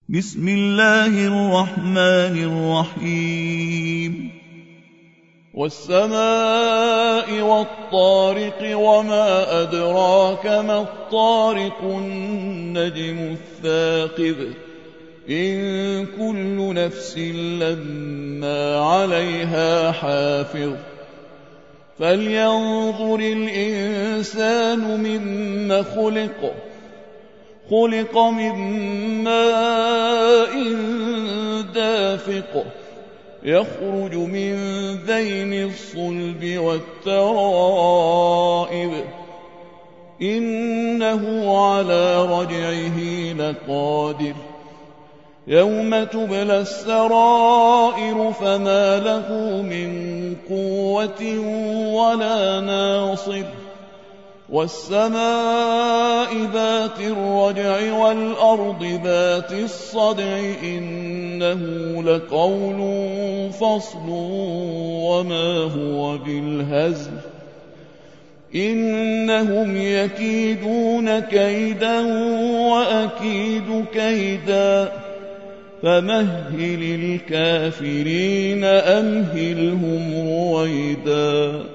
بسم الله الرحمن الرحيم والسماء والطارق وما أدراك ما الطارق النجم الثاقب إن كل نفس لما عليها حافظ فلينظر الإنسان مما خلق من ماء دافق يخرج من بين الصلب والترائب إنه على رجعه لقادر يوم تبلى السرائر فما له من قوة ولا ناصر والسماء ذات الرجع والأرض ذات الصدع إنه لقول فصل وما هو بالهزل إنهم يكيدون كيدا وأكيد كيدا فمهل الكافرين أمهلهم رويدا